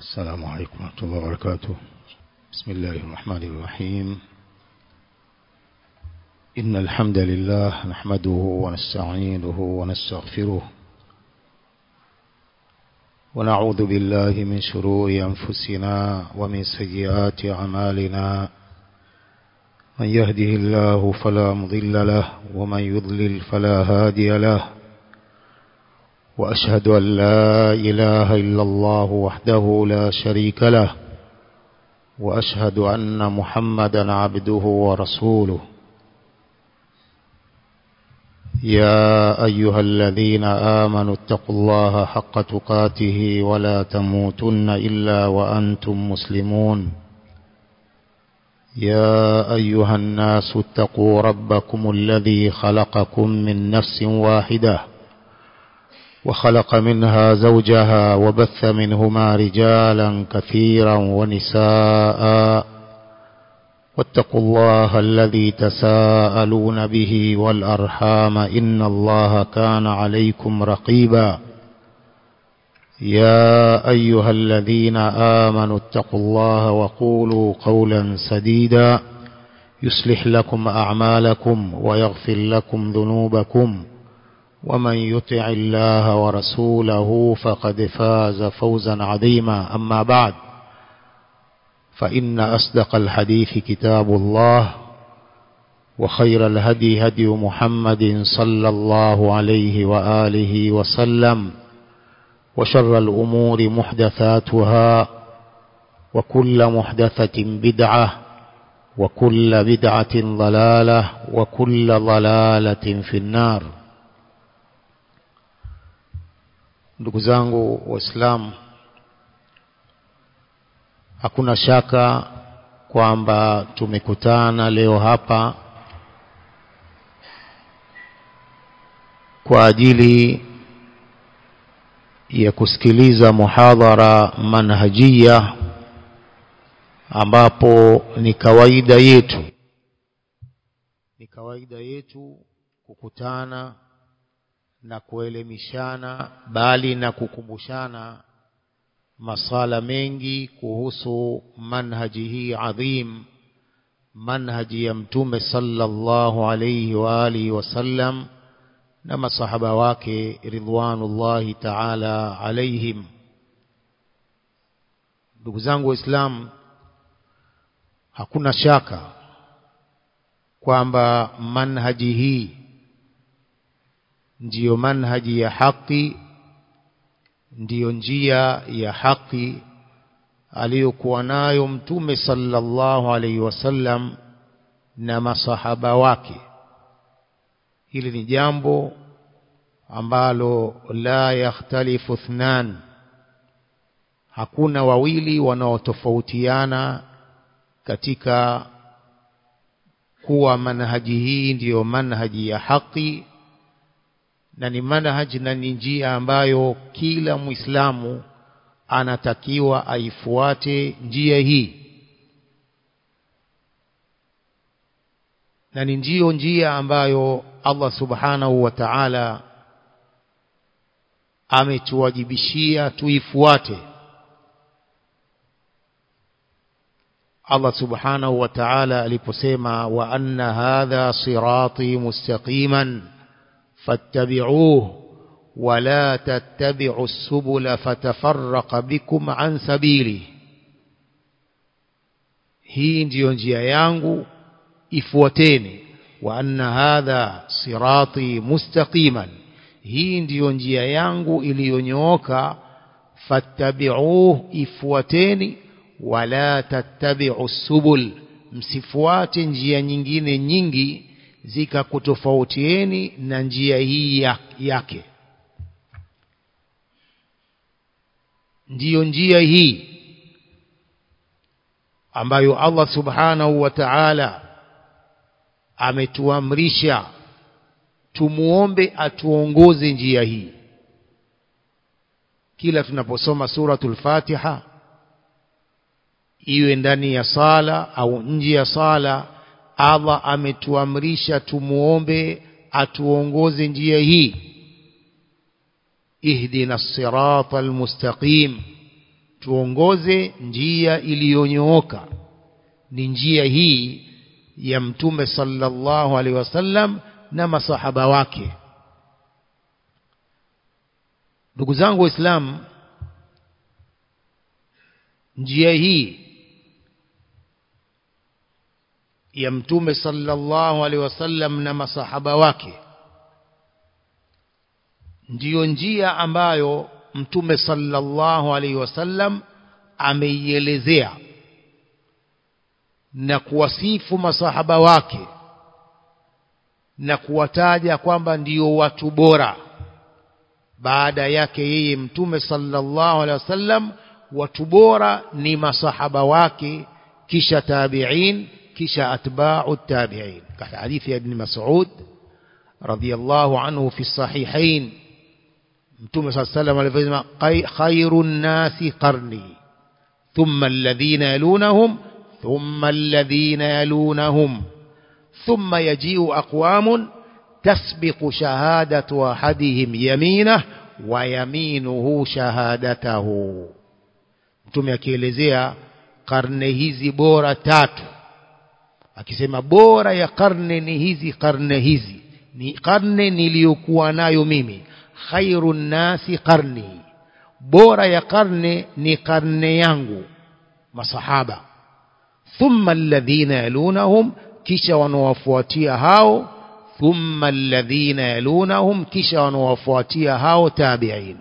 السلام عليكم ورحمة الله وبركاته. بسم الله الرحمن الرحيم. إن الحمد لله نحمده ونستعينه ونستغفره ونعوذ بالله من شرور أنفسنا ومن سيئات أعمالنا. من يهده الله فلا مضل له ومن يضلل فلا هادي له. وأشهد أن لا إله إلا الله وحده لا شريك له وأشهد أن محمدا عبده ورسوله. يا أيها الذين آمنوا اتقوا الله حق تقاته ولا تموتن إلا وأنتم مسلمون. يا أيها الناس اتقوا ربكم الذي خلقكم من نفس واحدة وخلق منها زوجها وبث منهما رجالا كثيرا ونساء. واتقوا الله الذي تساءلون به والأرحام إن الله كان عليكم رقيبا. يا أيها الذين آمنوا اتقوا الله وقولوا قولا سديدا يصلح لكم أعمالكم ويغفر لكم ذنوبكم. ومن يطع الله ورسوله فقد فاز فوزا عظيما. أما بعد، فإن أصدق الحديث كتاب الله وخير الهدي هدي محمد صلى الله عليه وآله وسلم وشر الأمور محدثاتها وكل محدثة بدعة وكل بدعة ضلالة وكل ضلالة في النار. Ndugu zangu Waislamu, hakuna shaka kwamba tumekutana leo hapa kwa ajili ya kusikiliza muhadhara manhajia, ambapo ni kawaida yetu kukutana na kuelimishana, bali na kukumbushana masala mengi kuhusu manhaji hii adhim, manhaji ya Mtume sallallahu alayhi wa alihi wasallam na masahaba wake ridwanullahi ta'ala alayhim. Ndugu zangu Waislamu, hakuna shaka kwamba manhaji hii ndiyo manhaji ya haki, ndiyo njia ya haki aliyokuwa nayo Mtume sallallahu alayhi wasallam na masahaba wake. Hili ni jambo ambalo la yakhtalifu ithnan, hakuna wawili wanaotofautiana katika kuwa manhaji hii ndiyo manhaji ya haki, na ni manhaji na ni njia ambayo kila Muislamu anatakiwa aifuate njia hii, na ni njia ambayo Allah subhanahu wa ta'ala ametuwajibishia tuifuate. Allah subhanahu wa ta'ala aliposema wa anna hadha sirati mustaqiman fattabi'uhu wa la tattabi'u as-subula fatafarraqa bikum an sabili, hii ndiyo njia yangu, ifuateni. Wa anna hadha sirati mustaqiman, hii ndiyo njia yangu iliyonyooka. Fattabi'uhu, ifuateni. Wa la tattabi'u as-subul, msifuate njia nyingine nyingi zikakutofautieni na njia hii yake. Ndiyo njia hii ambayo Allah subhanahu wa ta'ala ametuamrisha tumuombe atuongoze njia hii. Kila tunaposoma suratul Fatiha, iwe ndani ya sala au nje ya sala, Allah ametuamrisha tumuombe atuongoze njia hii. Ihdina as-siratal mustaqim, tuongoze njia iliyonyooka. Ni njia hii ya Mtume sallallahu alaihi wasallam na masahaba wake. Ndugu zangu Waislamu, njia hii ya Mtume sallallahu alaihi wasallam na masahaba wake ndiyo njia ambayo Mtume sallallahu alaihi wasallam ameielezea na kuwasifu masahaba wake na kuwataja kwamba ndiyo watu bora. Baada yake yeye Mtume sallallahu alaihi wasallam, watu bora ni masahaba wake, kisha tabi'in, kisha atba'u tabi'in. Katika hadithi ya Ibn Mas'ud radhiyallahu anhu fi sahihain, Mtume sallallahu alaihi wasallam alisema khairun nasi qarni thumma alladhina yalunahum thumma alladhina yalunahum thumma yaji'u aqwamun tasbiqu shahadatu ahadihim yaminah wa yaminuhu shahadatahu. Mtume akielezea karne hizi bora tatu, akisema bora ya karne ni hizi, karne hizi ni karne niliyokuwa nayo mimi. Khairun nasi qarni, bora ya karne ni karne yangu masahaba. Thumma alladhina yalunahum, kisha wanawafuatia hao. Thumma alladhina yalunahum, kisha wanawafuatia hao tabi'in.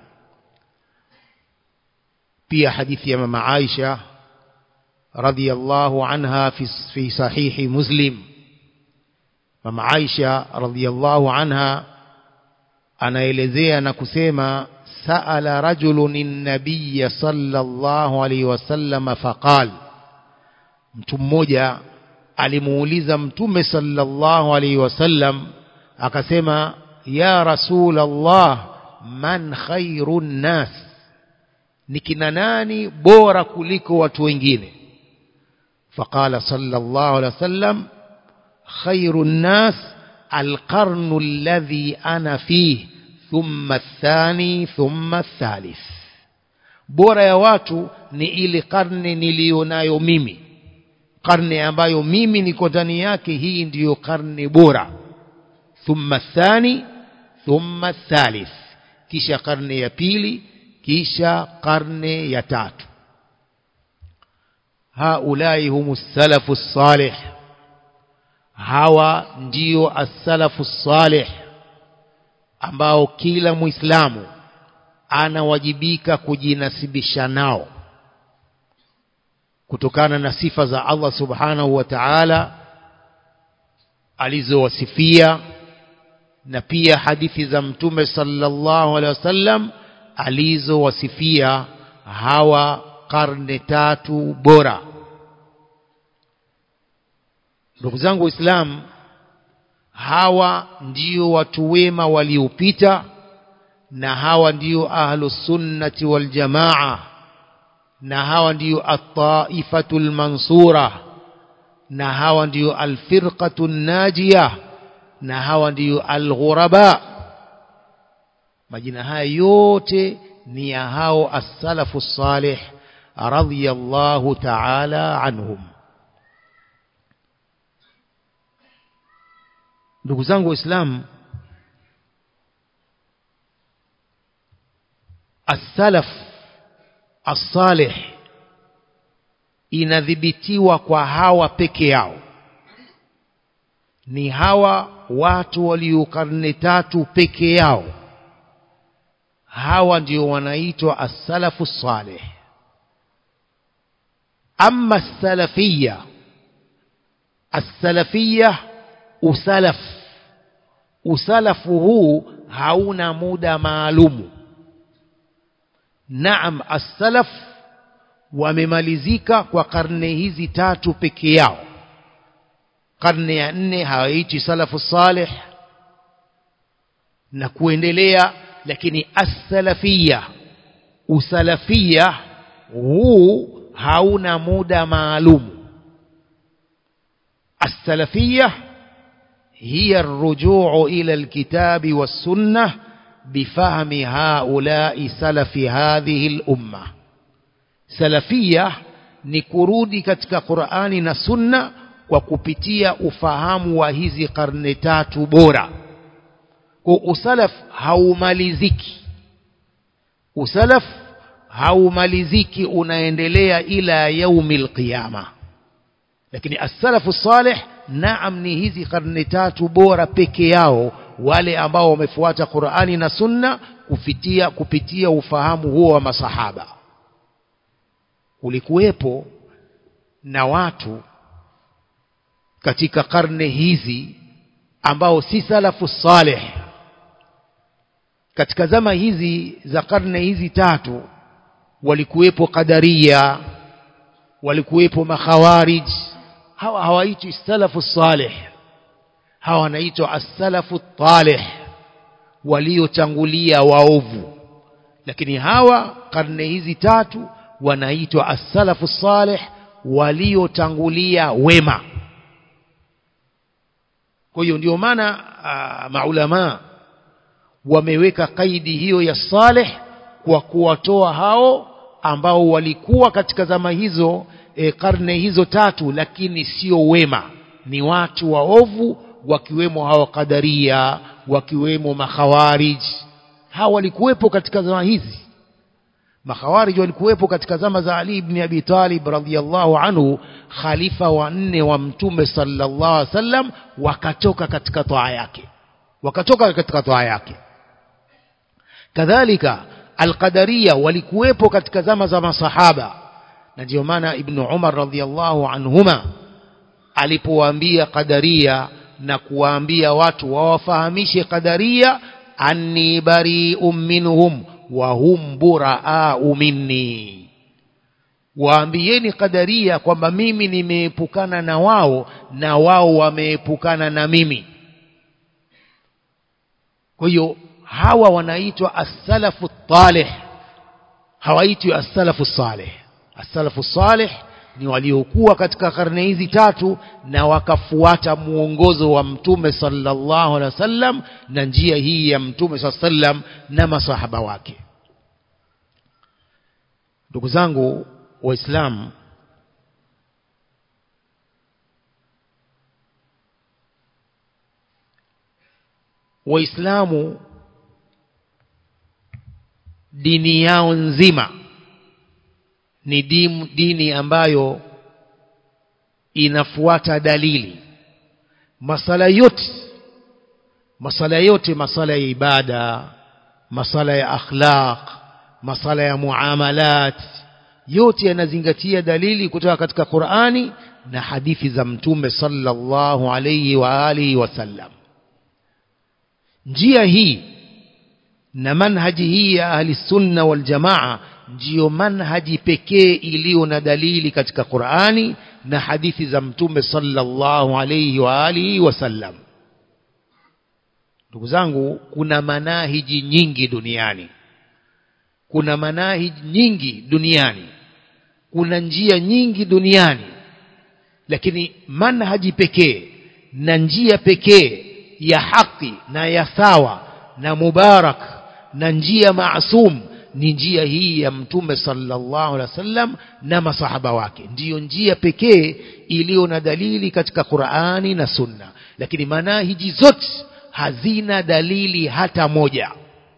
Pia hadithi ya mama Aisha radhiyallahu anha fi sahihi Muslim. Mama Aisha radhiyallahu anha anaelezea na kusema sa'ala rajulun an-nabiy sallallahu alayhi wasallam faqal, mtu mmoja alimuuliza Mtume sallallahu alayhi wasallam akasema, ya Rasulullah, man khairun nas, ni kina nani bora kuliko watu wengine? Faqala sallallahu alayhi wasallam, khairun nas القرن الذي أنا فيه ثم الثاني ثم الثالث. bora ya watu ni ile karne nilionayo mimi, karne ambayo mimi niko ndani yake, hii ndiyo karne bora. thumma thani thumma thalith, kisha karne ya pili, kisha karne ya tatu. haulai humus salafus salih, hawa ndio as-salafu salih ambao kila Muislamu anawajibika kujinasibisha nao kutokana na sifa za Allah subhanahu wa ta'ala alizowasifia, na pia hadithi za Mtume sallallahu alaihi wasallam alizowasifia hawa karne tatu bora. Ndugu zangu Waislamu, hawa ndio watu wema waliopita, na hawa ndio ahlus sunnati wal jamaa, na hawa ndio at-taifatul mansura, na hawa ndio al-firqatun najiyah, na hawa ndio al-ghuraba. Majina haya yote ni ya hao as-salafus salih radhiyallahu ta'ala anhum. Ndugu zangu Waislamu, as-salaf as-salih inadhibitiwa kwa hawa peke yao. Ni hawa watu walio karne tatu peke yao, hawa ndio wanaitwa as-salafu salih. Amma as-salafiyya, as-salafiyya usalafu huu hauna muda maalumu. Naam, as-salaf wamemalizika kwa karne hizi tatu peke yao. Karne ya 4 hawaiti salafu salih na kuendelea, lakini as-salafiyya, usalafiyya huu hauna muda maalumu. As-salafiyya هي الرجوع إلى الكتاب والسنة بفهم هؤلاء سلف هذه الأمة. salafia ni kurudi katika Qur'ani na Sunna kwa kupitia ufahamu wa hizi karne tatu bora. Kwa usalaf haumaliziki, unaendelea ila yaumil qiyama. Lakini as-salafu salih naam, ni hizi karne tatu bora peke yao, wale ambao wamefuata Qur'ani na Sunna kupitia ufahamu huo wa masahaba. Ulikuwepo na watu katika karne hizi ambao si salafu salih. Katika zama hizi za karne hizi tatu walikuwepo qadariya, walikuwepo makhawarij. Hawa hawaitwi salafu salih, hawa wanaitwa as-salafu talih, waliotangulia waovu. Lakini hawa karne hizi tatu wanaitwa as-salafu salih, waliotangulia wema. Kwa hiyo ndio maana maulama wameweka kaidi hiyo ya salih kwa kuwatoa hao ambao walikuwa katika zama hizo, karne hizo tatu, lakini sio wema, ni watu waovu, wakiwemo hao qadaria, wakiwemo makhawarij. Hao walikuwepo katika zama hizi. Makhawarij walikuwepo katika zama za Ali ibn Abi Talib radhiyallahu anhu, khalifa wa 4 wa Mtume sallallahu alaihi wasallam, wakatoka katika toa yake. Kadhalika al-qadariya walikuwepo katika zama za masahaba, na ndio maana Ibn Umar radhiyallahu anhuma alipowaambia qadariya na kuwaambia watu wawafahamishe qadariya, anni bari'un minhum wa hum buraa'u minni, waambieni qadariya kwamba mimi nimeepukana na wao na wao wameepukana na mimi. Kwa hiyo hawa wanaitwa as-salafu talih, hawaitwi as-salafu salih. As-salafu salih ni waliokuwa katika karne hizi tatu na wakafuata muongozo wa Mtume sallallahu alaihi wasallam na njia hii ya Mtume sallallahu alaihi wasallam na masahaba wake. Ndugu zangu Waislamu, Waislamu dini yao nzima ni dini ambayo inafuata dalili. Masala yote, masala ya ibada, masala ya akhlaq, masala ya muamalat, yote yanazingatia dalili kutoka katika Qur'ani na hadithi za Mtume sallallahu alayhi wa alihi wasallam. Njia hii na manhaji hii ya ahli sunna wal jamaa ndiyo manhaji pekee iliyo na dalili katika Qur'ani na hadithi za Mtume sallallahu alayhi wa alihi wasallam. Ndugu zangu, kuna manahiji nyingi duniani, kuna njia nyingi duniani, lakini manhaji pekee na njia pekee ya haki na ya sawa na mubarak na njia maasum ni njia hii ya Mtume sallallahu alaihi wasallam na masahaba wake. Ndiyo njia pekee iliyo na dalili katika Qur'ani na Sunna, lakini manahiji zote hazina dalili hata moja.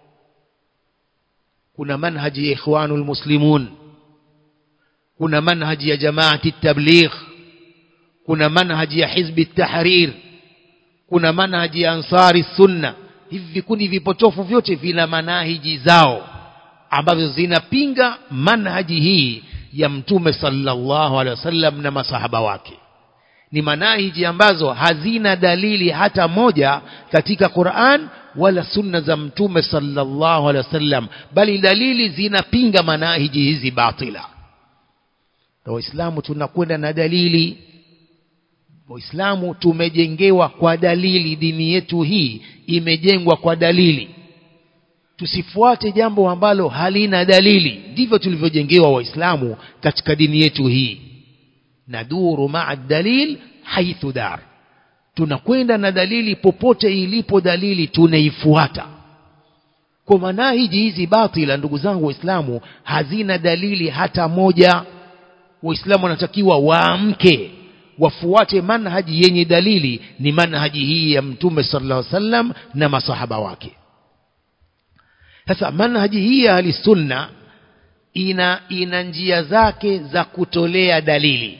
Kuna manhaji ya Ikhwanul Muslimun, kuna manhaji ya Jamaati Tabligh, kuna manhaji ya Hizbi Tahrir, kuna manhaji ya Ansari Sunna. Hivi vikundi vipotofu vyote vina manahiji zao ambazo zinapinga manhaji hii ya Mtume sallallahu alaihi wasallam na masahaba wake. Ni manahiji ambazo hazina dalili hata moja katika Qur'an wala sunna za Mtume sallallahu alaihi wasallam, bali dalili zinapinga manahiji hizi batila. Waislamu tunakwenda na dalili. Waislamu tumejengewa kwa dalili, dini yetu hii imejengwa kwa dalili. Tusifuate jambo ambalo halina dalili. Ndivyo tulivyojengewa Waislamu katika dini yetu hii. Naduru ma'a dalil haithu dar, tunakwenda na dalili popote ilipo dalili tunaifuata. Kwa manahiji hizi batila, ndugu zangu Waislamu, hazina dalili hata moja. Waislamu wanatakiwa waamke, wafuate manhaji yenye dalili. Ni manhaji hii ya Mtume sallallahu alaihi wasallam na masahaba wake. Sasa manhaji hii ya ahli sunna ina njia zake za kutolea dalili,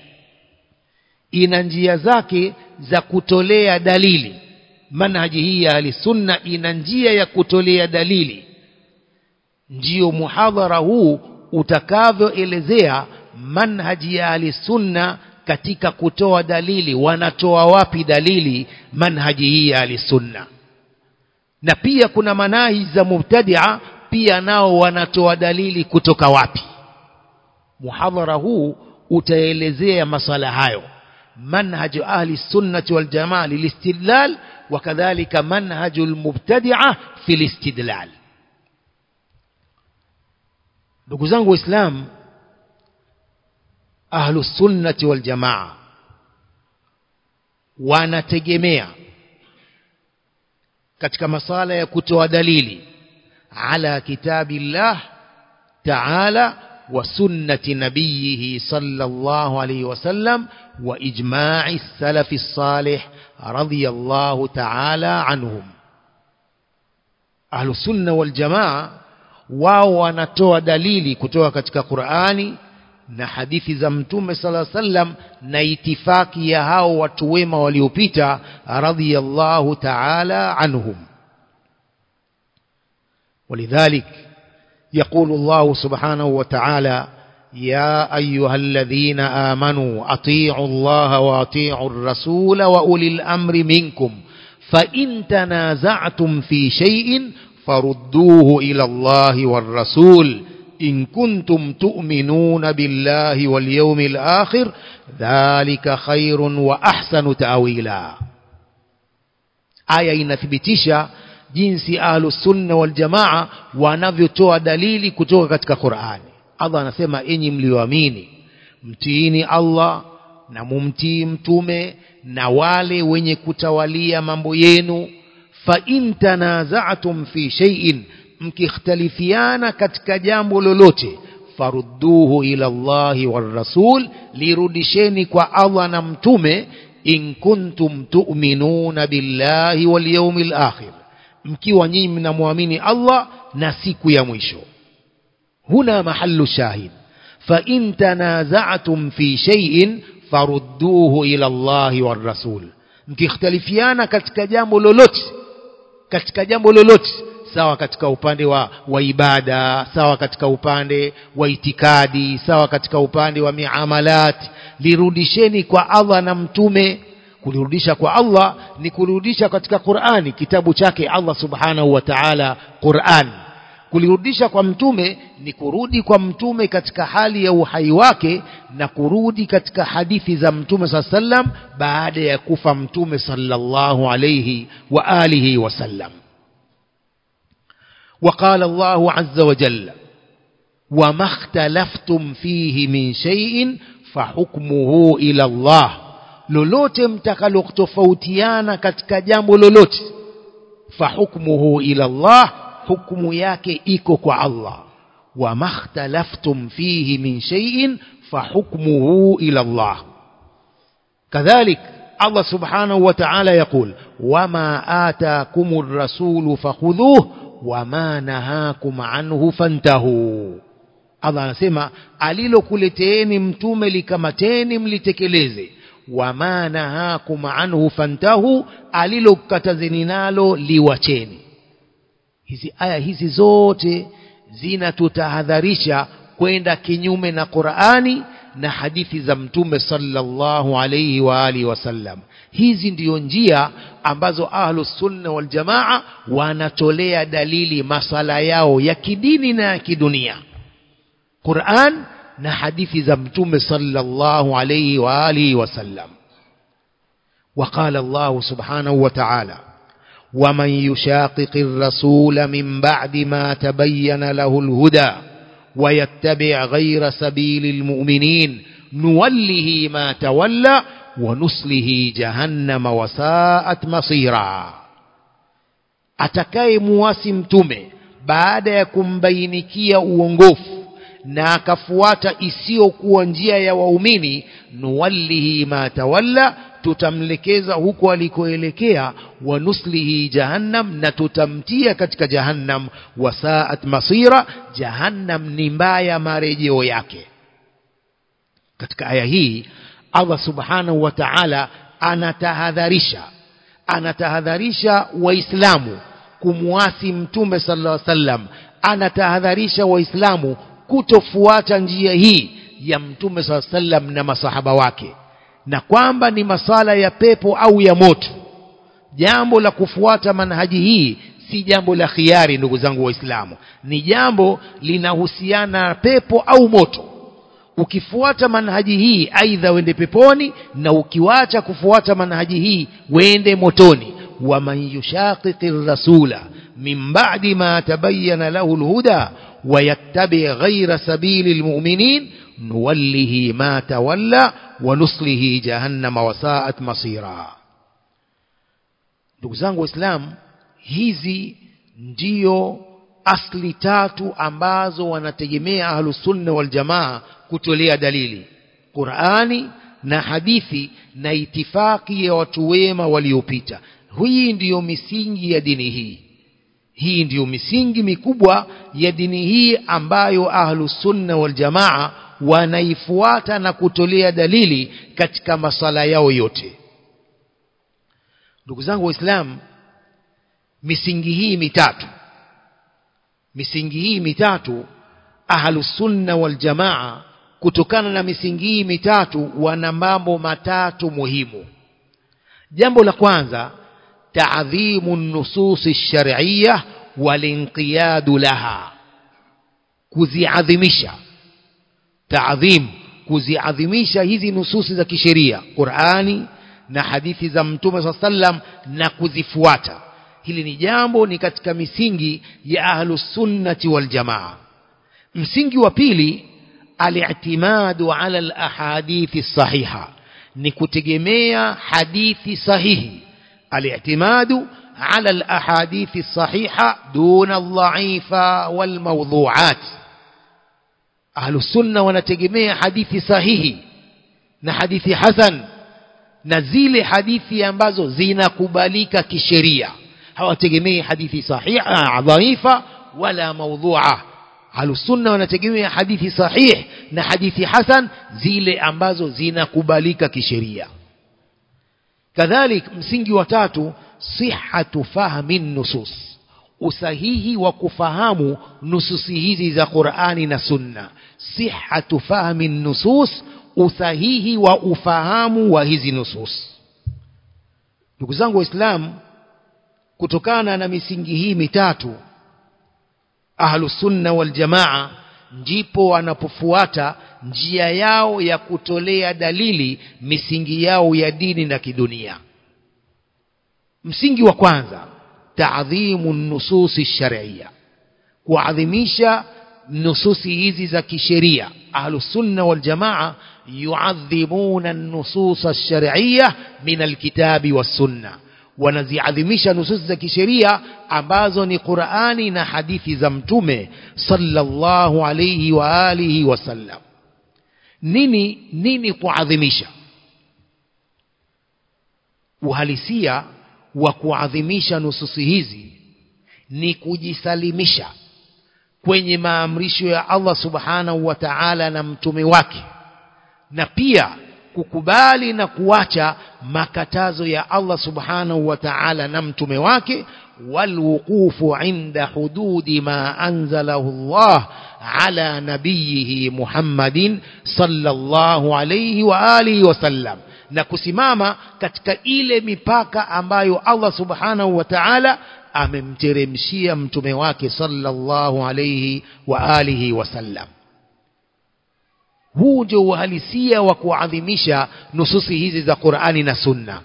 manhaji hii ya ahli sunna ina njia ya kutolea dalili. Ndio muhadhara huu utakavyoelezea manhaji ya ahli sunna katika kutoa dalili. Wanatoa wapi dalili manhaji hii ya ahli sunna? Na pia kuna manhaji za mubtadi'a, pia nao wanatoa dalili kutoka wapi? Muhadhara huu utaelezea masala hayo, manhaj ahli sunnati wal jamaa lilistidlal, wakadhalika manhaj almubtadi'a fil istidlal. Ndugu zangu Waislamu, ahli sunnati wal jamaa wanategemea katika masala ya kutoa dalili ala kitabillah ta'ala wa sunnati nabiyhi sallallahu alayhi wasallam wa ijma'i salafi salih radiyallahu ta'ala anhum. Ahlu sunna wal jamaa wao wanatoa dalili kutoka katika Qur'ani na hadithi za Mtume sallallahu alayhi wasallam na itifaki ya hao watu wema waliopita radiyallahu ta'ala anhum. ولذلك يقول الله سبحانه وتعالى: يا أيها الذين آمنوا أطيعوا الله وأطيعوا الرسول وأولي الأمر منكم فإن تنازعتم في شيء فردوه إلى الله والرسول إن كنتم تؤمنون بالله واليوم الآخر ذلك خير وأحسن تأويلا. آية inathibitisha jinsi ahlus sunna wal jamaa wanavyotoa dalili kutoka katika Qur'ani. Allah anasema: enyi mlioamini, mtiini Allah na mumtii mtume na wale wenye kutawalia mambo yenu. Fa in tanaza'tum fi shay'in, mkikhtalifiana katika jambo lolote, farudduhu ila Allahi war rasul, lirudisheni kwa Allah na mtume. In kuntum tu'minuna billahi wal yawmil akhir, mkiwa nyinyi mnamwamini Allah na siku ya mwisho. Huna mahallu shahid. Fa in tanaza'tum fi shay'in farudduhu ila Allahi war rasul, mkikhtalifiana katika jambo lolote, sawa katika upande wa ibada, sawa katika upande wa itikadi, sawa katika upande wa miamalat, lirudisheni kwa Allah na mtume. Kulirudisha kwa Allah ni kurudisha katika Qur'ani, kitabu chake Allah subhanahu wa ta'ala, Qur'an. Kulirudisha kwa mtume ni kurudi kwa mtume katika hali ya uhai wake na kurudi katika hadithi za mtume sallam baada ya kufa mtume sallallahu alayhi wa alihi wasallam. وقال الله عز وجل: وما اختلفتم فيه من شيء فحكمه إلى الله. lolote mtakalotofautiana katika jambo lolote, fahukmuhu ila Allah, hukumu yake iko kwa Allah. wa makhtalaftum fihi min shay'in fahukmuhu ila Allah. kadhalik Allah subhanahu wa ta'ala yaqul: wama ataakumur rasulu fakhudhuhu wama nahakum anhu fantahu. Allah anasema alilokuleteeni mtume likamateni, mlitekeleze. Wama nahakum anhu fantahu, alilokatazeni nalo liwacheni. Hizi aya hizi zote zinatutahadharisha kwenda kinyume na Qur'ani na hadithi za mtume sallallahu alayhi wa alihi wasallam. Hizi ndiyo njia ambazo ahlus sunna wal jamaa wanatolea dalili masala yao ya kidini na ya kidunia: Qur'an na hadithi za mtume sallallahu alayhi wa alihi wasallam. وقال الله سبحانه وتعالى: ومن يشاقق الرسول من بعد ما تبين له الهدى ويتبع غير سبيل المؤمنين نوله ما تولى ونصله جهنم وساءت مصيرا. atakaye muasi mtume baada ya kumbainikia uongofu na akafuata isiyokuwa njia ya waumini, nuwallihi ma tawalla, tutamlekeza huko alikoelekea, wa nuslihi jahannam, na tutamtia katika jahannam, wasaat masira, jahannam ni mbaya marejeo yake. Katika aya hii Allah subhanahu wa ta'ala anatahadharisha waislamu kumuasi mtume sallallahu alaihi wasallam, anatahadharisha waislamu kutofuata njia hii ya mtume sallallahu alaihi wasallam na masahaba wake, na kwamba ni masala ya pepo au ya moto. Jambo la kufuata manhaji hii si jambo la khiari, ndugu zangu waislamu, ni jambo linahusiana pepo au moto. Ukifuata manhaji hii aidha wende peponi, na ukiwacha kufuata manhaji hii wende motoni. Wa man yushaqiqir rasula min ba'di ma tabayyana lahu alhuda wa yattabi ghayra sabilil mu'minin nuwallihi ma tawalla wa nuslihi jahannama wa sa'at masira. Ndugu zangu waislamu, hizi ndio asli tatu ambazo wanategemea ahlus sunna wal jamaa kutolea dalili: Qur'ani na hadithi na itifaki ya watu wema waliopita. Hii ndiyo misingi ya dini hii. Hii ndiyo misingi mikubwa ya dini hii ambayo ahlus sunna wal jamaa wanaifuata na kutolea dalili katika masala yao yote. Ndugu zangu waislamu, misingi hii mitatu ahlus sunna wal jamaa, kutokana na misingi hii mitatu wana mambo matatu muhimu. Jambo la kwanza, ta'dhimu an-nusus ash-shar'iyyah wal-inqiyad laha, kuziadhimisha hizi nususi za kisheria, Qur'ani na hadithi za Mtume sallam, na kuzifuata. Hili ni jambo ni katika misingi ya ahlus sunnati wal jamaa. Msingi wa pili, al-i'timadu ala al-ahadithi sahiha, ni kutegemea hadithi sahihi. Al-i'timadu ala al-ahadithi sahiha duna al-dha'ifa wal mawdhu'at. Ahlus sunna wanategemea hadithi sahihi na hadithi hasan na zile hadithi ambazo zinakubalika kisheria. Hawategemei hadithi sahiha dhaifa wala mawdhu'a. Ahlus sunna wanategemea hadithi sahih na hadithi hasan, zile ambazo zinakubalika kisheria. Kadhalik, msingi wa tatu, sihhatu fahmi nusus, usahihi wa kufahamu nususi hizi za Qur'ani na Sunna. Sihhatu fahmi nusus, usahihi wa ufahamu wa hizi nusus. Ndugu zangu waislamu, kutokana na misingi hii mitatu ahlus sunna wal jamaa ndipo wanapofuata njia yao ya kutolea dalili misingi yao ya dini na kidunia. Msingi wa kwanza, ta'dhimu an-nusus ash-shar'iyya, kuadhimisha nususi hizi za kisheria. Ahlus sunna wal jamaa yu'adhimuna an-nusus ash-shar'iyya min al-kitabi was-sunnah, wanaziadhimisha nususi za kisheria ambazo ni Qur'ani na hadithi za Mtume sallallahu alayhi wa alihi wasallam. Nini kuadhimisha? Uhalisia wa kuadhimisha nususi hizi ni kujisalimisha kwenye maamrisho ya Allah subhanahu wa ta'ala na mtume wake, na pia kukubali na kuacha makatazo ya Allah subhanahu wa ta'ala na mtume wake, walwuqufu inda hududi ma anzalahu Allah ala nabiyhi Muhammadin sallallahu alayhi wa alihi wasallam, na kusimama katika ile mipaka ambayo Allah subhanahu wa ta'ala amemteremshia mtume wake sallallahu alayhi wa alihi wasallam. Huu ndio uhalisia wa kuadhimisha nususi hizi za Qur'ani na Sunna.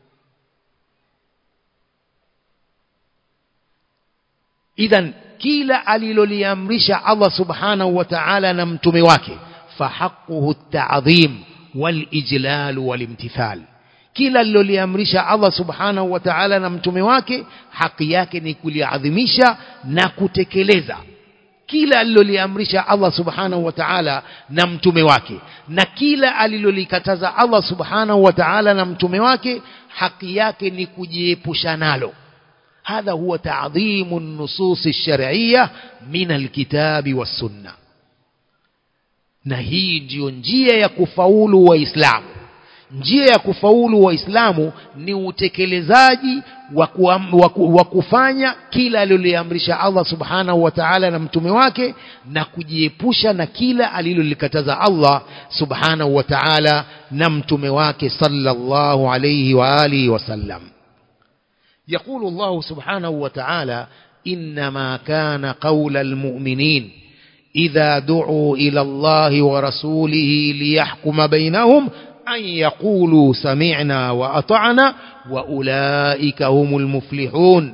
Idhan, kila aliloliamrisha Allah subhanahu wa ta'ala na mtume wake, fahaqquhu at-ta'dhim wal-ijlal wal-imtithal, kila aliloliamrisha Allah subhanahu wa ta'ala na mtume wake haki yake ni kuliadhimisha na kutekeleza kila aliloliamrisha Allah subhanahu wa ta'ala na mtume wake, na kila alilolikataza Allah subhanahu wa ta'ala na mtume wake haki yake ni kujiepusha nalo. Hadha huwa ta'dhimu an-nusus ash-shar'iyyah min al-kitabi was-sunnah. Na hii ndio njia ya kufaulu Waislamu. Njia ya kufaulu Waislamu ni utekelezaji wa kufanya kila aliloamrisha Allah subhanahu wa ta'ala na mtume wake, na kujiepusha na kila alilolikataza Allah subhanahu wa ta'ala na mtume wake sallallahu alayhi wa alihi wasallam. يقول الله سبحانه وتعالى: إنما كان قول المؤمنين إذا دعوا إلى الله ورسوله ليحكم بينهم أن يقولوا سمعنا وأطعنا وأولئك هم المفلحون.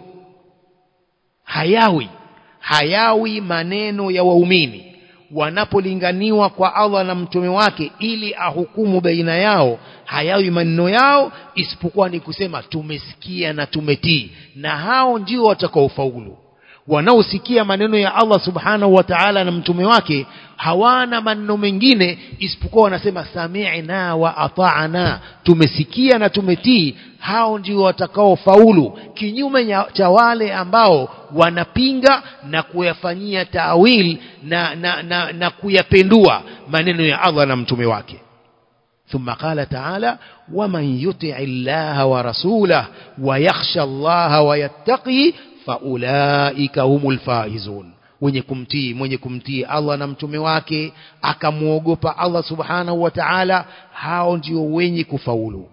hayawi maneno ya waumini wanapolinganiwa kwa Allah na mtume wake ili ahukumu baina yao, hayawi maneno yao isipokuwa ni kusema tumesikia na tumetii, na hao ndio watakaofaulu. Wanaosikia maneno ya Allah subhanahu wa ta'ala na mtume wake hawana maneno mengine isipokuwa wanasema sami'na wa ata'na, tumesikia na tumetii. Hao ndio watakaofaulu, kinyume cha wale ambao wanapinga na kuyafanyia ta'wil na kuyapendua maneno ya Allah na mtume wake. ثم قال تعالى: ومن يطع الله ورسوله ويخشى الله ويتقي فأولئك هم الفائزون. mwenye kumtii Allah na mtume wake akamuogopa Allah subhanahu wa ta'ala, hao ndio wenye kufaulu.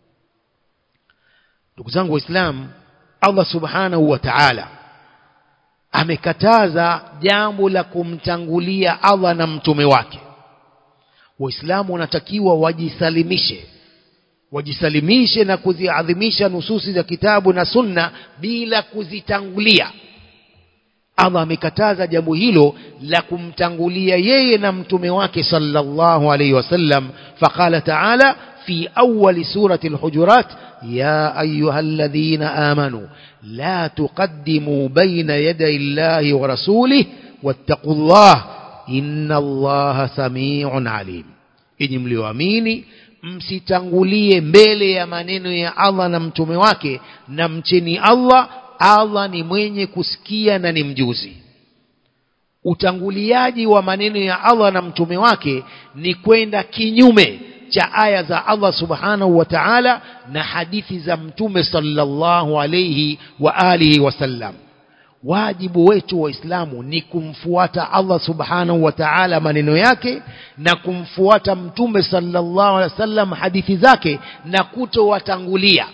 Ndugu zangu Waislamu, Allah subhanahu wa ta'ala amekataza jambo la kumtangulia Allah na mtume wake. Waislamu wanatakiwa wajisalimishe na kuziadhimisha nususi za kitabu na sunna bila kuzitangulia. Allah amekataza jambo hilo la kumtangulia yeye na mtume wake sallallahu alayhi wasallam. Faqala ta'ala fi awwal surati al-hujurat: ya ayyuhalladhina amanu la tuqaddimu bayna yaday Allahi wa rasulihi wattaqullaha innallaha samii'un alim. Enyi mlioamini, msitangulie mbele ya maneno ya Allah na mtume wake, na mcheni Allah. Allah ni mwenye kusikia na ni mjuzi. Utanguliaji wa maneno ya Allah na mtume wake ni kwenda kinyume cha aya za Allah subhanahu wa ta'ala na hadithi za mtume sallallahu alayhi wa alihi wasallam. Wajibu wetu Waislamu ni kumfuata Allah subhanahu wa ta'ala maneno yake, na kumfuata mtume sallallahu alayhi wasallam hadithi zake, na kutowatangulia.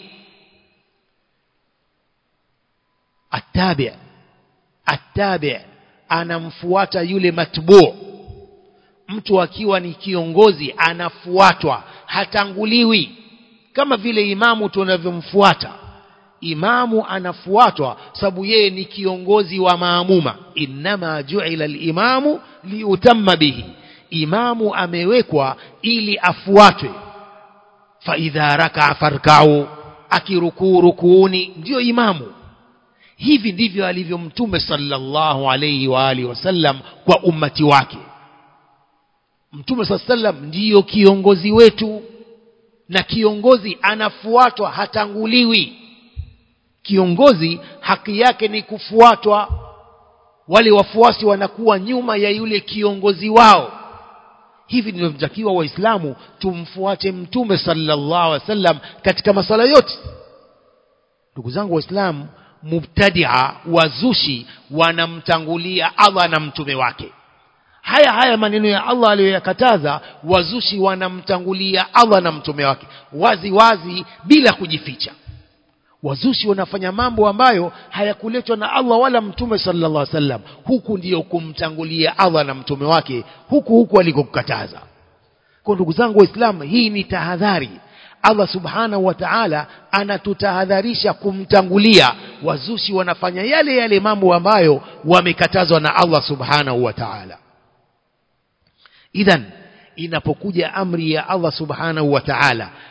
Attabi' anamfuata yule matbu'. Mtu akiwa ni kiongozi anafuatwa, hatanguliwi. Kama vile imamu tunavyomfuata, imamu anafuatwa sababu yeye ni kiongozi wa maamuma. Innama ju'ila al-imamu liutamma bihi, imamu amewekwa ili afuatwe. Fa idha raka'a farka'u, akirukuu rukuuni, ndio imamu. Hivi ndivyo alivyo mtume sallallahu alayhi wa alihi wasallam kwa ummati wake. Mtume sallallahu alayhi wasallam ndiyo kiongozi wetu, na kiongozi anafuatwa, hatanguliwi. Kiongozi haki yake ni kufuatwa. Wale wafuasi wanakuwa nyuma ya yule kiongozi wao. Hivi ndivyo tunatakiwa Waislamu tumfuate mtume sallallahu alaihi wasallam katika masala yote. Ndugu zangu Waislamu, mubtadi'a wazushi wanamtangulia Allah na mtume wake. Haya maneno ya Allah aliyoyakataza, wazushi wanamtangulia Allah na mtume wake wazi wazi bila kujificha. Wazushi wanafanya mambo ambayo hayakuletwa na Allah wala mtume sallallahu alaihi wasallam. Huku ndiyo kumtangulia Allah na mtume wake, huku alikokataza. Kwa ndugu zangu Waislamu, hii ni tahadhari. Allah subhanahu wa ta'ala anatutahadharisha kumtangulia. Wazushi wanafanya yale mambo ambayo wamekatazwa na Allah subhanahu wa ta'ala. Idhan, inapokuja amri ya Allah subhanahu wa ta'ala,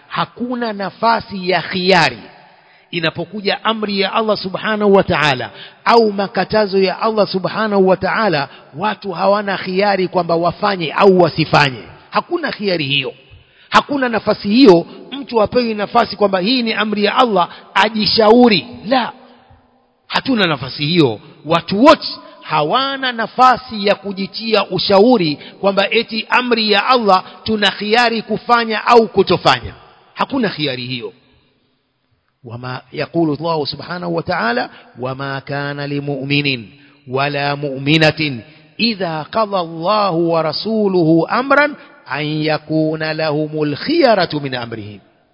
hakuna nafasi ya khiari inapokuja amri ya Allah subhanahu wa ta'ala au makatazo ya Allah subhanahu wa ta'ala. Watu hawana khiari kwamba wafanye au wasifanye. Hakuna khiari hiyo, hakuna nafasi hiyo. Mtu apewi nafasi kwamba hii ni amri ya Allah ajishauri. La, hatuna nafasi hiyo. Watu wote hawana nafasi ya kujitia ushauri kwamba eti amri ya Allah tuna khiari kufanya au kutofanya. Hakuna khiari hiyo. وما يقول الله سبحانه وتعالى وما كان لمؤمن ولا مؤمنة إذا قضى الله ورسوله أمرا أن يكون لهم الخيرة من أمرهم.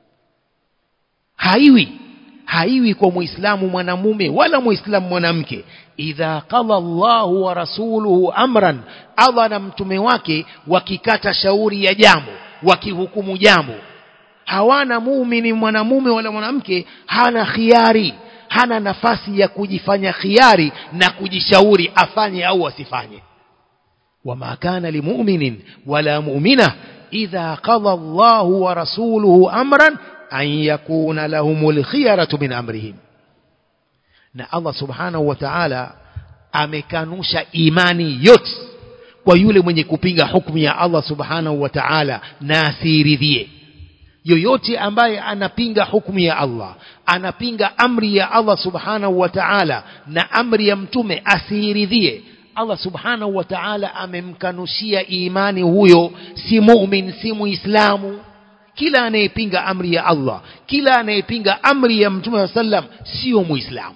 haiwi kwa muislamu mwanamume wala muislamu mwanamke, idha qala Allahu wa rasuluhu amran, Allah na mtume wake wakikata shauri ya jambo, wakihukumu jambo, hawana muumini mwanamume wala mwanamke hana khiari, hana nafasi ya kujifanya khiari na kujishauri afanye au asifanye. wama kana limu'minin wala mu'mina idha qada Allahu wa rasuluhu amran an yakuna lahumul khiyaratu min amrihim. Na Allah subhanahu wa ta'ala amekanusha imani yote kwa yule mwenye kupinga hukumu ya Allah subhanahu wa ta'ala na asiridhie. Yoyote ambaye anapinga hukumu ya Allah, anapinga amri ya Allah subhanahu wa ta'ala na amri ya mtume, asiridhie, Allah subhanahu wa ta'ala amemkanushia imani. Huyo si mu'min, si muislamu. Kila anayepinga amri ya Allah, kila anayepinga amri ya mtume sallam sio muislamu.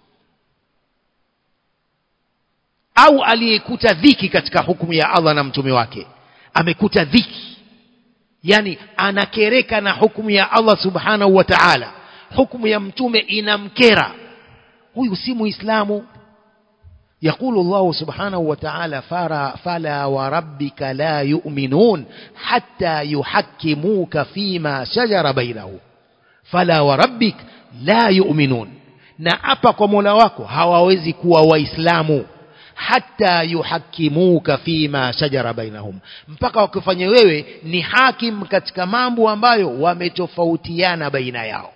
Au aliyekuta dhiki katika hukumu ya Allah na mtume wake, amekuta dhiki, yani anakereka na hukumu ya Allah subhanahu wa ta'ala, hukumu ya mtume inamkera, huyu si muislamu. يقول الله سبحانه وتعالى فلا وربك لا يؤمنون حتى يحكموك فيما شجر بينهم. فلا وربك لا يؤمنون, na apa kwa Mola wako hawawezi kuwa waislamu, hatta yuhakimuka fima shajara bainahum, mpaka wakufanye wewe ni hakim katika mambo ambayo wametofautiana baina yao.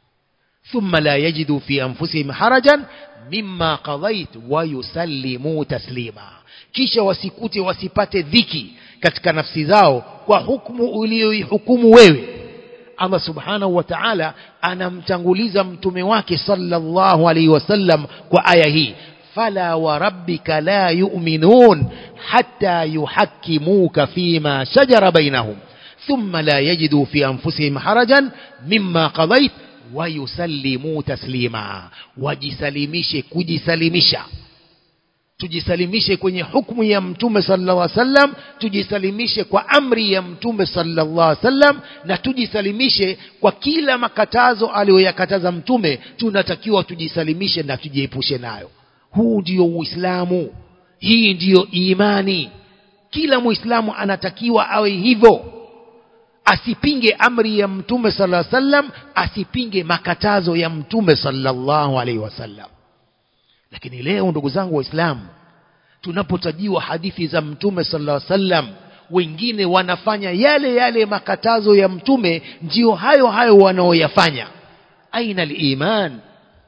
thumma la yajidu fi anfusihim harajan mimma qadait wa yusallimu taslima, kisha wasikute, wasipate dhiki katika nafsi zao kwa hukumu uliyohukumu wewe. Allah subhanahu wa ta'ala anamtanguliza mtume wake sallallahu alaihi wasallam kwa aya hii, fala wa rabbika la yu'minun hatta yuhakkimuka fima shajara bainahum thumma la yajidu fi anfusihim harajan mimma qadait wa yusallimu taslima. Wajisalimishe, kujisalimisha. Tujisalimishe kwenye hukumu ya mtume sallallahu alaihi wasallam, tujisalimishe kwa amri ya mtume sallallahu alaihi wasallam, na tujisalimishe kwa kila makatazo aliyoyakataza mtume. Tunatakiwa tujisalimishe na tujiepushe nayo. Huu ndio Uislamu, hii ndiyo imani. Kila muislamu anatakiwa awe hivyo, asipinge amri ya mtume sallallahu alaihi wasallam, asipinge makatazo ya mtume sallallahu alaihi wasallam. Lakini leo ndugu zangu waislamu, tunapotajiwa hadithi za mtume sallallahu alaihi wasallam, wengine wanafanya yale yale makatazo ya mtume, ndio hayo hayo wanaoyafanya. Aina al-iman?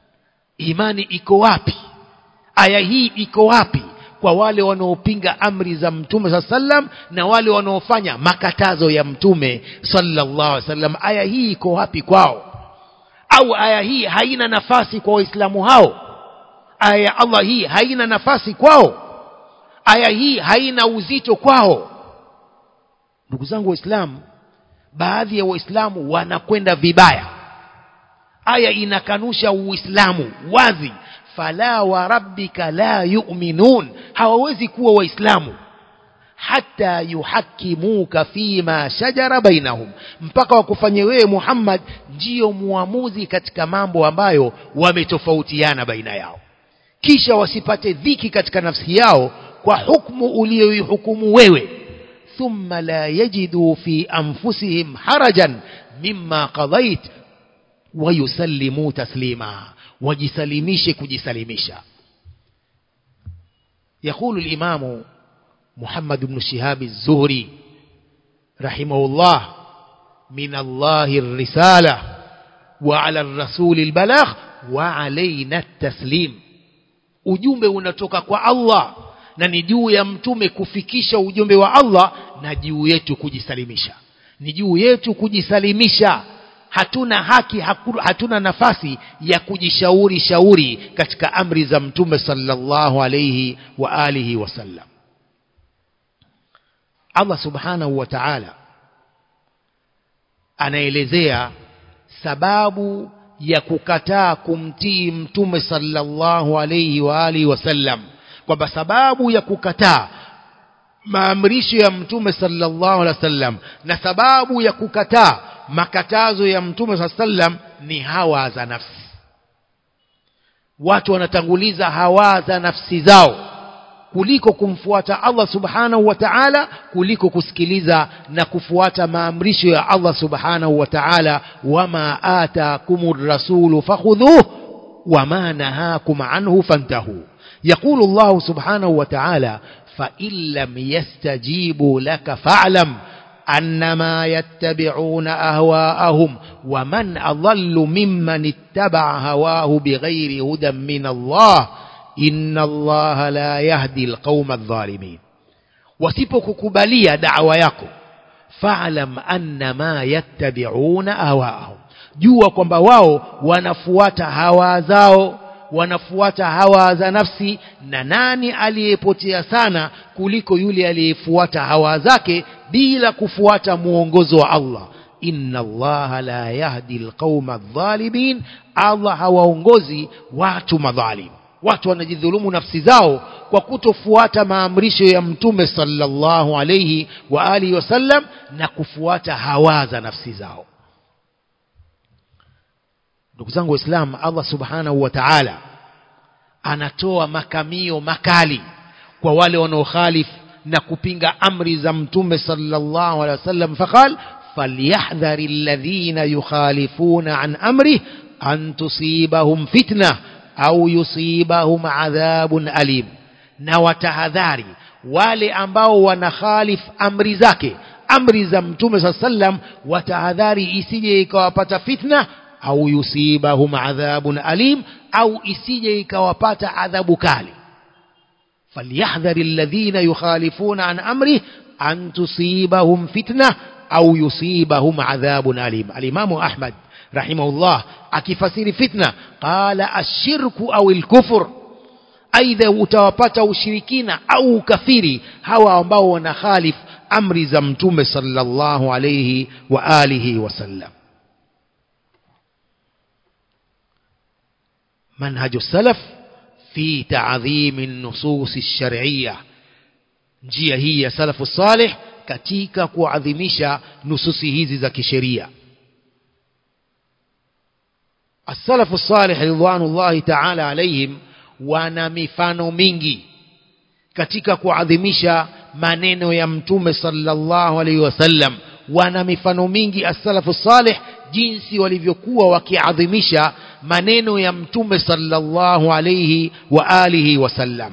Imani iko wapi? Aya hii iko wapi kwa wale wanaopinga amri za mtume sallallahu alaihi wasallam na wale wanaofanya makatazo ya mtume sallallahu alaihi wasallam? Aya hii iko wapi kwao? Au aya hii haina nafasi kwa waislamu hao? Aya ya Allah hii haina nafasi kwao? Aya hii haina uzito kwao? Ndugu zangu waislamu, baadhi ya waislamu wanakwenda vibaya. Aya inakanusha uislamu wazi, fala wa rabbika la yu'minun, hawawezi kuwa waislamu hatta yuhakimuka fima shajara bainahum, mpaka wakufanye wewe Muhammad ndio muamuzi katika mambo ambayo wametofautiana baina yao, kisha wasipate dhiki katika nafsi yao kwa hukumu uliyohukumu wewe. thumma la yajidu fi anfusihim harajan mimma qadait wa yusallimu taslima, wajisalimishe, kujisalimisha. يقول الإمام محمد بن شهاب الزهري رحمه الله min Allahi ar-risala wa 'ala ar-rasuli al-balagh wa 'alaina at-taslim. Ujumbe unatoka kwa Allah na ni juu ya mtume kufikisha ujumbe wa Allah, na juu yetu kujisalimisha. Ni juu yetu kujisalimisha. Hatuna haki, hatuna nafasi ya kujishauri katika amri za mtume sallallahu alayhi wa alihi wasallam. Allah subhanahu wa ta'ala anaelezea sababu ya kukataa kumtii mtume sallallahu alayhi wa alihi wasallam, kwamba sababu ya kukataa maamrisho ya mtume sallallahu alayhi wasallam na sababu ya kukataa makatazo ya mtume sallallahu alayhi wasallam ni hawa za nafsi. Watu wanatanguliza hawa za nafsi zao kuliko kumfuata Allah subhanahu wa ta'ala, kuliko kusikiliza na kufuata maamrisho ya Allah subhanahu wa ta'ala. Wama ataakumur rasulu fakhudhuhu wama nahakum anhu fantahu. Yaqulu Allah subhanahu wa ta'ala fa illam yastajibu laka fa'lam annama yattabi'una ahwa'ahum wa man adallu mimman ittaba'a hawahu bighairi hudan min Allah inna Allah la yahdi alqawma adh-dhalimin. Wasipokukubalia da'wa yako, fa'lam annama yattabi'una ahwa'ahum, jua kwamba wao wanafuata hawa zao, wanafuata hawa za nafsi. Na nani aliyepotea sana kuliko yule aliyefuata hawa zake bila kufuata muongozo wa Allah? Inna Allah la yahdi alqawma adh-dhalimin, Allah hawaongozi watu madhalim. Watu wanajidhulumu nafsi zao kwa kutofuata maamrisho ya mtume sallallahu alayhi wa alihi wasallam na kufuata hawa za nafsi zao. Ndugu zangu Waislamu, Allah subhanahu wa ta'ala anatoa makamio makali kwa wale wanaokhalif na kupinga amri za mtume sallallahu alayhi wasallam. Faqal falyahdhari alladhina yukhalifuna an amri an tusibahum fitna au yusibahum adhabun alim. Na watahadhari wale ambao wanakhalif amri zake, amri za mtume sallallahu alayhi wasallam, watahadhari isije ikawapata fitna au yusibahum adhabun alim, au isije ikawapata adhabu kali. Falyahdhari alladhina yukhalifuna an amri an tusibahum fitna au yusibahum adhabun alim. Al-Imamu Ahmad rahimahullah akifasiri fitna qala ashirku au al-kufr, aidha utawapata ushirikina au ukafiri hawa ambao wanakhalif amri za mtume sallallahu alayhi wa alihi wasallam. منهج السلف في تعظيم النصوص الشرعية، njia hii ya salafu salih katika kuadhimisha nususi hizi za kisheria. As-salafu salih ridwanullahi ta'ala alayhim wana mifano mingi katika kuadhimisha maneno ya mtume sallallahu alayhi wasallam. Wana mifano mingi as-salafu salih jinsi walivyokuwa wakiadhimisha maneno ya mtume sallallahu alayhi wa alihi wasallam.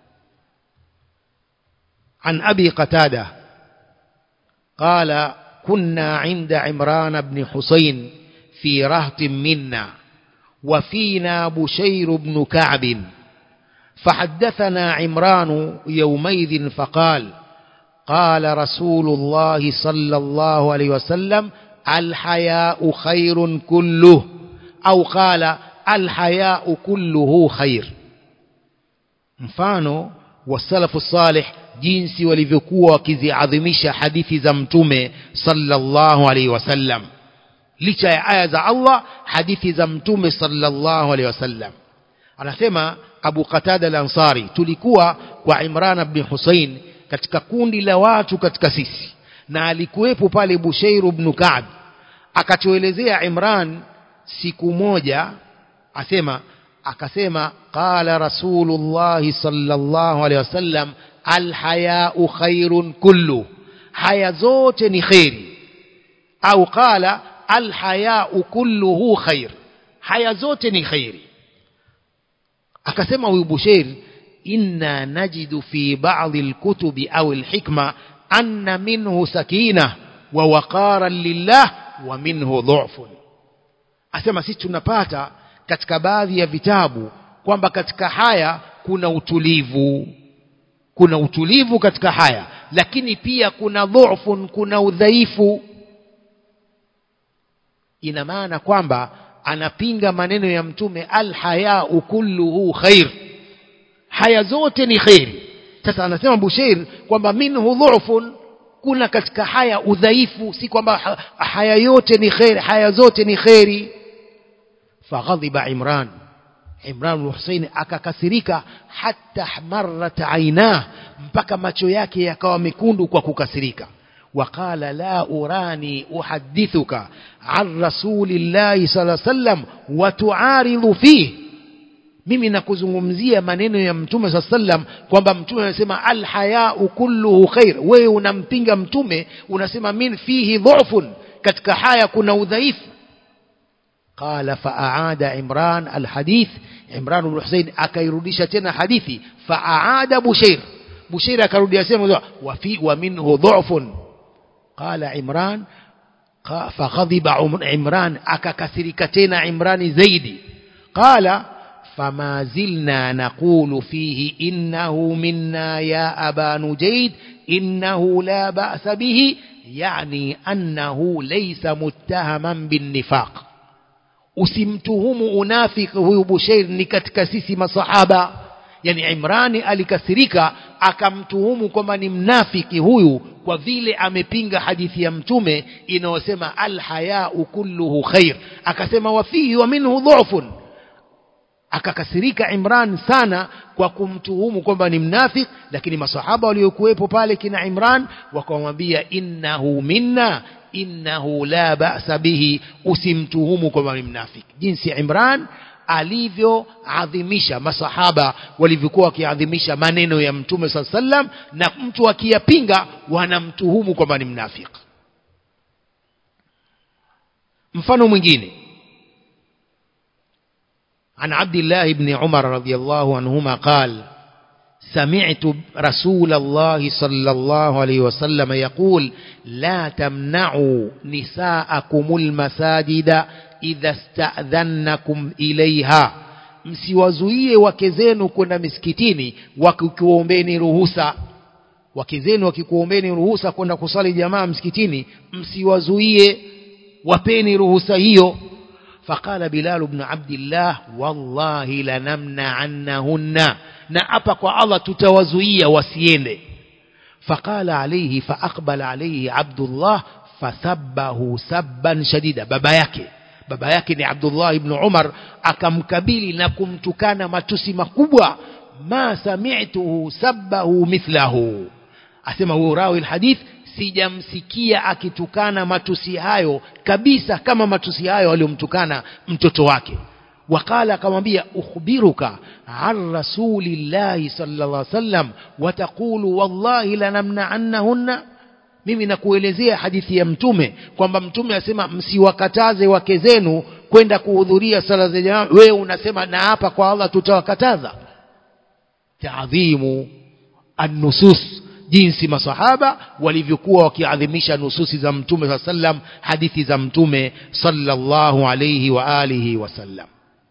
An Abi Qatada qala kunna 'inda Imran ibn Husayn fi rahtin minna wa fina Bushayr ibn Ka'b فحدثنا عمران يومئذ فقال قال رسول الله صلى الله عليه وسلم الحياء خير كله au qala alhaya'u kulluhu khair. Mfano wa salafu salih jinsi walivyokuwa wakiziadhimisha hadithi za mtume sallallahu alaihi wasallam, licha ya aya za Allah, hadithi za mtume sallallahu alaihi wasallam. Anasema Abu Qatada al-Ansari, tulikuwa kwa Imran ibn Husayn katika kundi la watu katika sisi, na alikuwepo pale Bushayr ibn Ka'b. Akatuelezea Imran siku moja, akasema qala Rasulullah sallallahu alaihi wasallam alhaya'u khairun kullu, haya zote ni khairi. Au qala alhaya'u kulluhu khair, haya zote ni khairi. Akasema huyu Bushair, inna najidu fi ba'd alkutubi au alhikma anna minhu sakina wa waqaran lillah wa minhu dha'fun. Asema sisi tunapata katika baadhi ya vitabu kwamba katika haya kuna utulivu katika haya, lakini pia kuna dha'fun, kuna udhaifu. Ina maana kwamba anapinga maneno ya mtume alhaya'u kulluhu khair, haya zote ni khairi. Sasa anasema Bushair kwamba minhu dha'fun, kuna katika haya udhaifu, si kwamba haya yote ni khair, haya zote ni khairi. Faghadhiba Imran bin Husayn akakasirika, hatta hamarat aynah, mpaka macho yake yakawa mekundu kwa kukasirika. Waqala la urani uhaddithuka an rasulillahi sallallahu alaihi wasallam wa tu'aridu fihi, mimi nakuzungumzia maneno ya mtume sallallahu alaihi wasallam kwamba mtume anasema alhaya'u kulluhu khair, wewe unampinga mtume, unasema min fihi dha'fun, katika haya kuna udhaifu. Qala fa'aada Imran alhadith, Imran bin Husayn akairudisha tena hadithi. Fa'aada Bushair akarudia sema wa minhu dha'fun. Qala Imran faghadiba Imran, akakasirika tena Imrani zaidi. Qala fama zilna naqulu fihi innahu minna ya aba nujayd innahu la ba'sa bihi, yani annahu laysa muttahaman bin nifaq. Usimtuhumu unafiki huyu Bushair, ni katika sisi masahaba. Yani Imrani alikasirika akamtuhumu kwamba ni mnafiki huyu kwa vile amepinga hadithi ya mtume inayosema alhaya'u kulluhu khair, akasema wa fihi wa minhu dha'fun. Akakasirika Imran sana kwa kumtuhumu kwamba ni mnafiki, lakini masahaba waliokuwepo pale kina Imran wakamwambia innahu minna innahu la ba'sa bihi, usimtuhumu kwamba ni mnafiki. Jinsi Imran alivyoadhimisha, masahaba walivyokuwa wakiadhimisha maneno ya mtume sallallahu alaihi wasallam, na mtu akiyapinga wanamtuhumu kwamba ni mnafiki. Mfano mwingine, عن عبد الله بن عمر رضي الله عنهما قال سمعت رسول الله صلى الله عليه وسلم يقول لا تمنعوا نساءكم المساجد إذا استأذنكم إليها, msiwazuie wake zenu kwenda misikitini wakikuombeni ruhusa. Wake zenu wakikuombeni ruhusa kwenda kusali jamaa msikitini, msiwazuie, wapeni ruhusa hiyo. فقال بلال بن عبد الله والله لنمنعنهن, na apa kwa Allah tutawazuia wasiende. فقال عليه فأقبل عليه عبد الله فسبه سبا شديدا, baba yake ni Abdullah ibn Umar akamkabili na kumtukana matusi makubwa. ma sami'tuhu sabbahu mithlahu, asema huyo rawi alhadith, sijamsikia akitukana matusi hayo kabisa kama matusi hayo aliyomtukana mtoto wake. Wakala akamwambia ukhbiruka an rasulillahi sallallahu alaihi wasallam wa taqulu wallahi lanamna'annahunna, mimi nakuelezea hadithi ya mtume kwamba mtume asema msiwakataze wake zenu kwenda kuhudhuria sala za jamaa, wewe unasema na hapa kwa Allah tutawakataza. Taadhimu an-nusus, jinsi masahaba walivyokuwa wakiadhimisha nususi za mtume sallallahu alaihi wasallam, hadithi za mtume sallallahu alaihi wa alihi wasallam.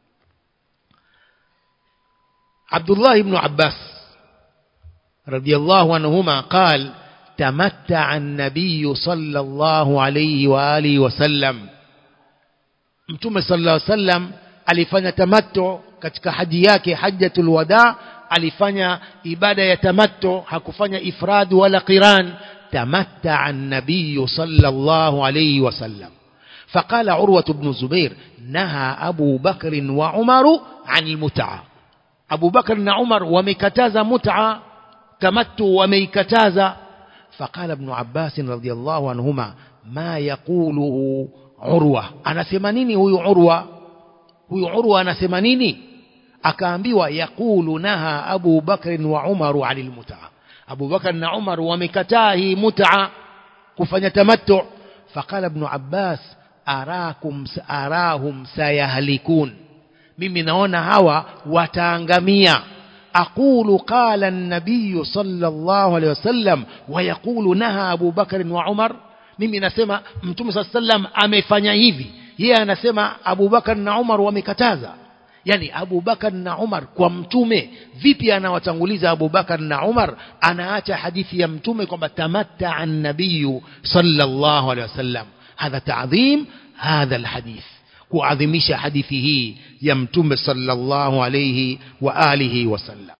Abdullah ibn Abbas radiyallahu anhuma قال تمتع النبي صلى الله عليه وآله وسلم, mtume sallallahu alaihi wasallam alifanya tamattu katika haji yake hajjatul wada, alifanya ibada ya tamattu, hakufanya ifrad wala qiran. tamatta'a an-nabiy sallallahu alayhi wasallam. Faqala Urwa ibn Zubair naha Abu Bakr wa Umar 'an al-mut'a, Abu Bakr na Umar wamekataza mut'a, tamattu wameikataza. Faqala ibn Abbas radiyallahu anhuma ma yaquluhu Urwa, anasema nini huyu Urwa? Huyu Urwa anasema nini? Akaambiwa yaqulu naha Abu Bakr wa Umar 'anil mut'a, Abu Bakr na Umar wamekataa hii mut'a, kufanya tamattu. Faqala ibn Abbas arahum sayahlikun, mimi naona hawa wataangamia. aqulu qala an-nabiy sallallahu alayhi wasallam wa yaqulu naha Abu Bakr wa Umar, mimi nasema Mtume sallam amefanya hivi, yeye anasema Abu Bakar na Umar wamekataza. Yani Abu Bakar na Umar kwa Mtume, vipi anawatanguliza Abu Bakar na Umar? Anaacha hadithi ya Mtume kwamba tamatta an-nabiy sallallahu alaihi wasallam. Hadha ta'dhim hadha alhadith, kuadhimisha hadithi hii ya Mtume sallallahu alayhi wa alihi wasallam.